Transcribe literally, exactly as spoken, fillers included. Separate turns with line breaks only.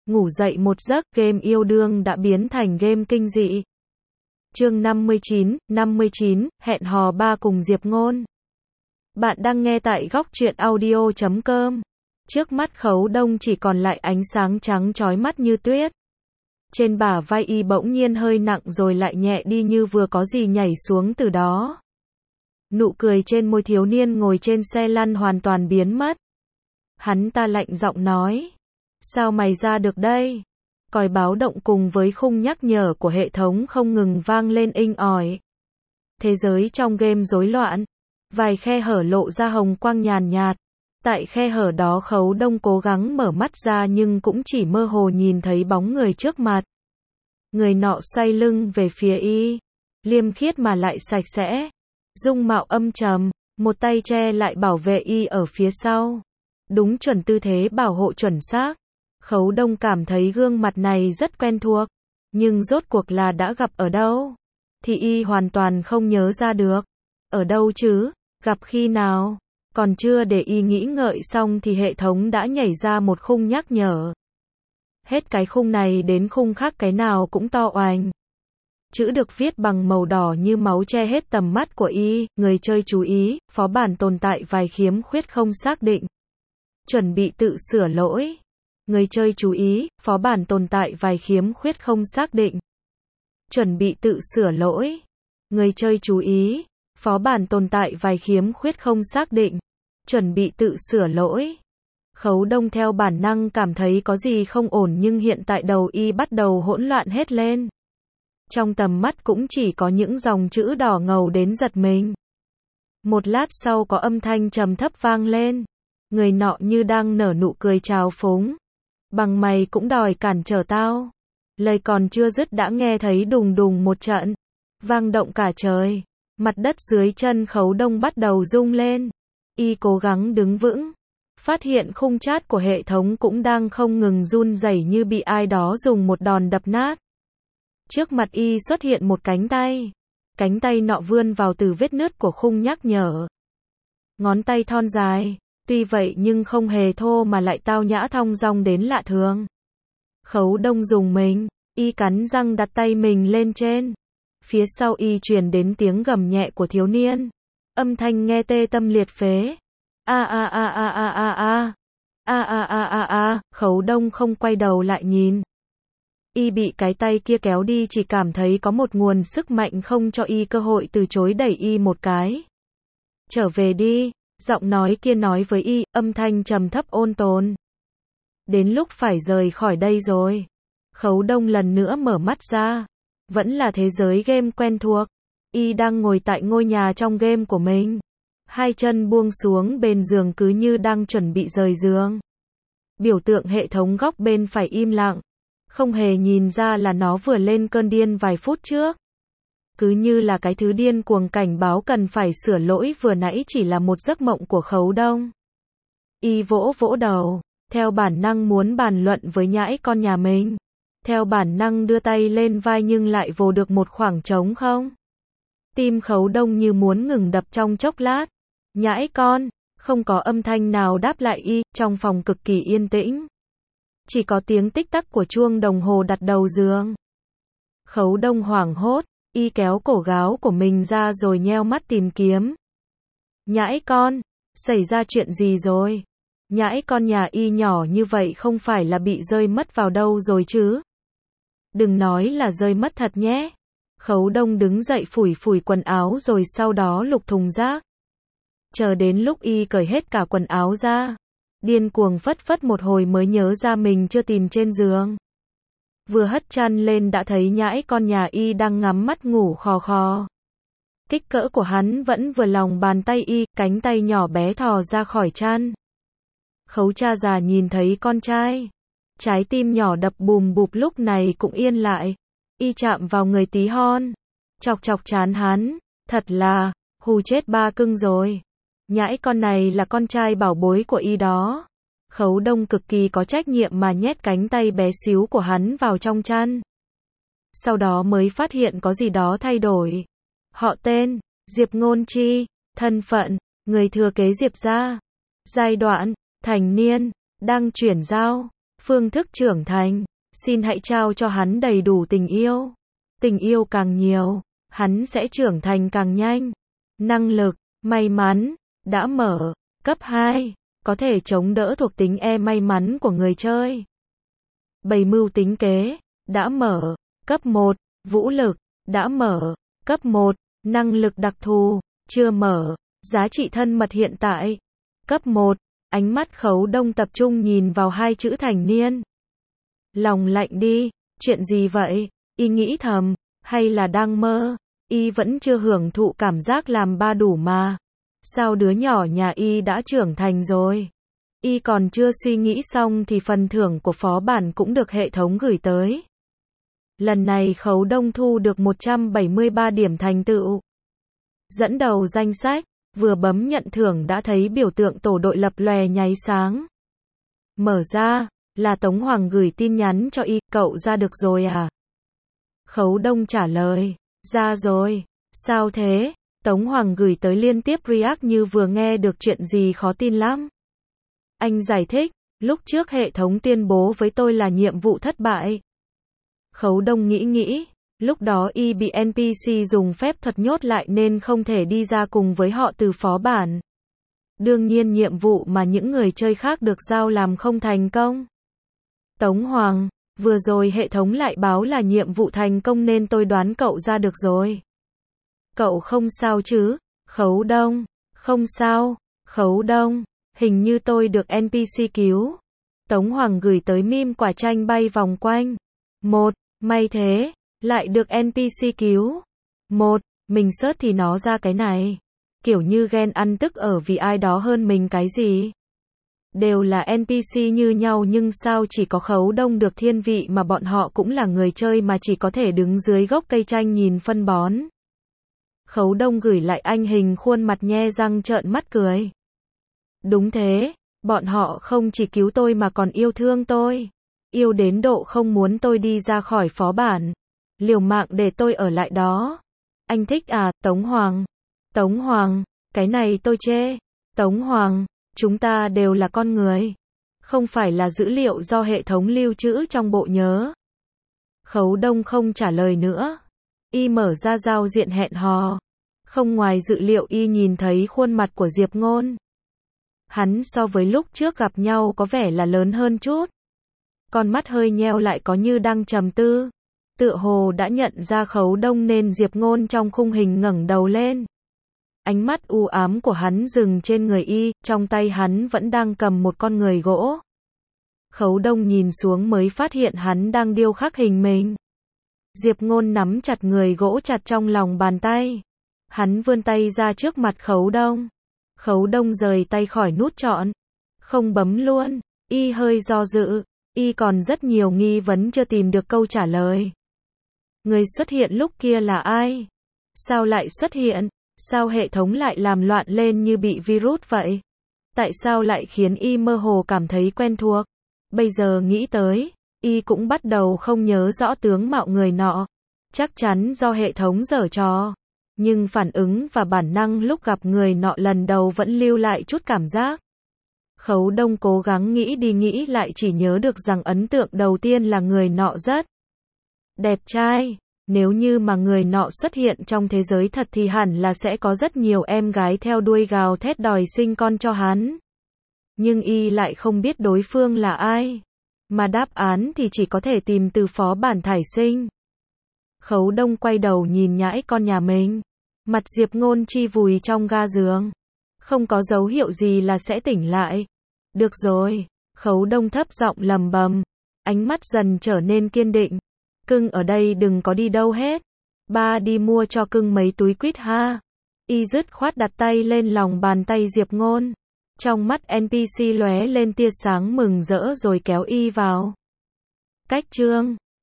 ngủ dậy một giấc, game yêu đương đã biến thành game kinh dị. Chương năm mươi chín, năm mươi chín, hẹn hò ba cùng Diệp Ngôn. Bạn đang nghe tại góc truyện audio chấm com. Trước mắt Khấu Đông chỉ còn lại ánh sáng trắng chói mắt như tuyết. Trên bả vai y bỗng nhiên hơi nặng rồi lại nhẹ đi như vừa có gì nhảy xuống từ đó. Nụ cười trên môi thiếu niên ngồi trên xe lăn hoàn toàn biến mất. Hắn ta lạnh giọng nói. Sao mày ra được đây? Còi báo động cùng với khung nhắc nhở của hệ thống không ngừng vang lên inh ỏi. Thế giới trong game rối loạn. Vài khe hở lộ ra hồng quang nhàn nhạt. Tại khe hở đó Khấu Đông cố gắng mở mắt ra nhưng cũng chỉ mơ hồ nhìn thấy bóng người trước mặt. Người nọ xoay lưng về phía y. Liêm khiết mà lại sạch sẽ. Dung mạo âm trầm, một tay che lại bảo vệ y ở phía sau. Đúng chuẩn tư thế bảo hộ chuẩn xác. Khấu Đông cảm thấy gương mặt này rất quen thuộc. Nhưng rốt cuộc là đã gặp ở đâu? Thì y hoàn toàn không nhớ ra được. Ở đâu chứ? Gặp khi nào? Còn chưa để y nghĩ ngợi xong thì hệ thống đã nhảy ra một khung nhắc nhở. Hết cái khung này đến khung khác cái nào cũng to oành. Chữ được viết bằng màu đỏ như máu che hết tầm mắt của y, người chơi chú ý, phó bản tồn tại vài khiếm khuyết không xác định. Chuẩn bị tự sửa lỗi. Người chơi chú ý, phó bản tồn tại vài khiếm khuyết không xác định. Chuẩn bị tự sửa lỗi. Người chơi chú ý, phó bản tồn tại vài khiếm khuyết không xác định. Chuẩn bị tự sửa lỗi. Khấu Đông theo bản năng cảm thấy có gì không ổn nhưng hiện tại đầu y bắt đầu hỗn loạn hết lên. Trong tầm mắt cũng chỉ có những dòng chữ đỏ ngầu đến giật mình. Một lát sau có âm thanh trầm thấp vang lên. Người nọ như đang nở nụ cười trào phúng. Bằng mày cũng đòi cản trở tao. Lời còn chưa dứt đã nghe thấy đùng đùng một trận. Vang động cả trời. Mặt đất dưới chân Khấu Đông bắt đầu rung lên. Y cố gắng đứng vững. Phát hiện khung chat của hệ thống cũng đang không ngừng run rẩy như bị ai đó dùng một đòn đập nát. Trước mặt y xuất hiện một cánh tay. Cánh tay nọ vươn vào từ vết nứt của khung nhắc nhở. Ngón tay thon dài. Tuy vậy nhưng không hề thô mà lại tao nhã thong dong đến lạ thường. Khấu Đông dùng mình. Y cắn răng đặt tay mình lên trên. Phía sau y truyền đến tiếng gầm nhẹ của thiếu niên. Âm thanh nghe tê tâm liệt phế. A a a a a a a. A a a a a. Khấu Đông không quay đầu lại nhìn. Y bị cái tay kia kéo đi chỉ cảm thấy có một nguồn sức mạnh không cho y cơ hội từ chối đẩy y một cái. Trở về đi. Giọng nói kia nói với y, âm thanh trầm thấp ôn tồn. Đến lúc phải rời khỏi đây rồi. Khấu Đông lần nữa mở mắt ra. Vẫn là thế giới game quen thuộc. Y đang ngồi tại ngôi nhà trong game của mình. Hai chân buông xuống bên giường cứ như đang chuẩn bị rời giường. Biểu tượng hệ thống góc bên phải im lặng. Không hề nhìn ra là nó vừa lên cơn điên vài phút trước. Cứ như là cái thứ điên cuồng cảnh báo cần phải sửa lỗi vừa nãy chỉ là một giấc mộng của Khấu Đông. Y vỗ vỗ đầu. Theo bản năng muốn bàn luận với nhãi con nhà mình. Theo bản năng đưa tay lên vai nhưng lại vồ được một khoảng trống không. Tim Khấu Đông như muốn ngừng đập trong chốc lát. Nhãi con, không có âm thanh nào đáp lại y, trong phòng cực kỳ yên tĩnh. Chỉ có tiếng tích tắc của chuông đồng hồ đặt đầu giường. Khấu Đông hoảng hốt, y kéo cổ gáo của mình ra rồi nheo mắt tìm kiếm. Nhãi con, xảy ra chuyện gì rồi? Nhãi con nhà y nhỏ như vậy không phải là bị rơi mất vào đâu rồi chứ? Đừng nói là rơi mất thật nhé. Khấu Đông đứng dậy phủi phủi quần áo rồi sau đó lục thùng rác. Chờ đến lúc y cởi hết cả quần áo ra. Điên cuồng phất phất một hồi mới nhớ ra mình chưa tìm trên giường. Vừa hất chăn lên đã thấy nhãi con nhà y đang ngắm mắt ngủ khò khò. Kích cỡ của hắn vẫn vừa lòng bàn tay y, cánh tay nhỏ bé thò ra khỏi chăn. Khấu cha già nhìn thấy con trai. Trái tim nhỏ đập bùm bụp lúc này cũng yên lại. Y chạm vào người tí hon. Chọc chọc trán hắn. Thật là, hù chết ba cưng rồi. Nhãi con này là con trai bảo bối của y đó. Khấu Đông cực kỳ có trách nhiệm mà nhét cánh tay bé xíu của hắn vào trong chăn. Sau đó mới phát hiện có gì đó thay đổi. Họ tên, Diệp Ngôn Chi, thân phận, người thừa kế Diệp gia. Giai đoạn, thành niên, đang chuyển giao. phương thức trưởng thành. Xin hãy trao cho hắn đầy đủ tình yêu. Tình yêu càng nhiều, hắn sẽ trưởng thành càng nhanh. Năng lực, may mắn, đã mở. Cấp hai, có thể chống đỡ thuộc tính E may mắn của người chơi. Bày mưu tính kế, đã mở. Cấp một, vũ lực, đã mở. Cấp một, năng lực đặc thù, chưa mở. Giá trị thân mật hiện tại. Cấp một, ánh mắt Khấu Đông tập trung nhìn vào hai chữ thành niên. Lòng lạnh đi, chuyện gì vậy? Y nghĩ thầm, hay là đang mơ? Y vẫn chưa hưởng thụ cảm giác làm ba đủ mà. Sao đứa nhỏ nhà Y đã trưởng thành rồi? Y còn chưa suy nghĩ xong thì phần thưởng của phó bản cũng được hệ thống gửi tới. Lần này Khấu Đông thu được một trăm bảy mươi ba điểm thành tựu. Dẫn đầu danh sách, vừa bấm nhận thưởng đã thấy biểu tượng tổ đội lập lòe nháy sáng. Mở ra, là Tống Hoàng gửi tin nhắn cho Y, cậu ra được rồi à? Khấu Đông trả lời, ra rồi. Sao thế? Tống Hoàng gửi tới liên tiếp react như vừa nghe được chuyện gì khó tin lắm. Anh giải thích, lúc trước hệ thống tuyên bố với tôi là nhiệm vụ thất bại. Khấu Đông nghĩ nghĩ, lúc đó Y bị en pê xê dùng phép thuật nhốt lại nên không thể đi ra cùng với họ từ phó bản. Đương nhiên nhiệm vụ mà những người chơi khác được giao làm không thành công. Tống Hoàng, vừa rồi hệ thống lại báo là nhiệm vụ thành công nên tôi đoán cậu ra được rồi. Cậu không sao chứ? Khấu Đông, không sao. Khấu Đông, hình như tôi được en pê xê cứu. Tống Hoàng gửi tới meme quả chanh bay vòng quanh. Một, may thế, lại được en pê xê cứu. Một, mình search thì nó ra cái này. Kiểu như ghen ăn tức ở vì ai đó hơn mình cái gì. Đều là en pê xê như nhau nhưng sao chỉ có Khấu Đông được thiên vị mà bọn họ cũng là người chơi mà chỉ có thể đứng dưới gốc cây chanh nhìn phân bón. Khấu Đông gửi lại anh hình khuôn mặt nhe răng trợn mắt cười. Đúng thế, bọn họ không chỉ cứu tôi mà còn yêu thương tôi. Yêu đến độ không muốn tôi đi ra khỏi phó bản. Liều mạng để tôi ở lại đó. Anh thích à, Tống Hoàng? Tống Hoàng, cái này tôi chê. Tống Hoàng, chúng ta đều là con người. Không phải là dữ liệu do hệ thống lưu trữ trong bộ nhớ. Khấu Đông không trả lời nữa. Y mở ra giao diện hẹn hò. Không ngoài dự liệu Y nhìn thấy khuôn mặt của Diệp Ngôn. Hắn so với lúc trước gặp nhau có vẻ là lớn hơn chút. Con mắt hơi nheo lại có như đang trầm tư. Tựa hồ đã nhận ra Khấu Đông nên Diệp Ngôn trong khung hình ngẩng đầu lên. Ánh mắt u ám của hắn dừng trên người Y, trong tay hắn vẫn đang cầm một con người gỗ. Khấu Đông nhìn xuống mới phát hiện hắn đang điêu khắc hình mình. Diệp Ngôn nắm chặt người gỗ chặt trong lòng bàn tay. Hắn vươn tay ra trước mặt Khấu Đông. Khấu Đông rời tay khỏi nút chọn. Không bấm luôn. Y hơi do dự. Y còn rất nhiều nghi vấn chưa tìm được câu trả lời. Người xuất hiện lúc kia là ai? Sao lại xuất hiện? Sao hệ thống lại làm loạn lên như bị virus vậy? Tại sao lại khiến Y mơ hồ cảm thấy quen thuộc? Bây giờ nghĩ tới, Y cũng bắt đầu không nhớ rõ tướng mạo người nọ. Chắc chắn do hệ thống giở trò. Nhưng phản ứng và bản năng lúc gặp người nọ lần đầu vẫn lưu lại chút cảm giác. Khấu Đông cố gắng nghĩ đi nghĩ lại chỉ nhớ được rằng ấn tượng đầu tiên là người nọ rất đẹp trai. Nếu như mà người nọ xuất hiện trong thế giới thật thì hẳn là sẽ có rất nhiều em gái theo đuôi gào thét đòi sinh con cho hắn. Nhưng Y lại không biết đối phương là ai. Mà đáp án thì chỉ có thể tìm từ phó bản thải sinh. Khấu Đông quay đầu nhìn nhãi con nhà mình. Mặt Diệp Ngôn chi vùi trong ga giường. Không có dấu hiệu gì là sẽ tỉnh lại. Được rồi. Khấu Đông thấp giọng lầm bầm. Ánh mắt dần trở nên kiên định. Cưng ở đây đừng có đi đâu hết. Ba đi mua cho cưng mấy túi quýt ha. Y dứt khoát đặt tay lên lòng bàn tay Diệp Ngôn. Trong mắt en pê xê lóe lên tia sáng mừng rỡ rồi kéo Y vào. Cách chương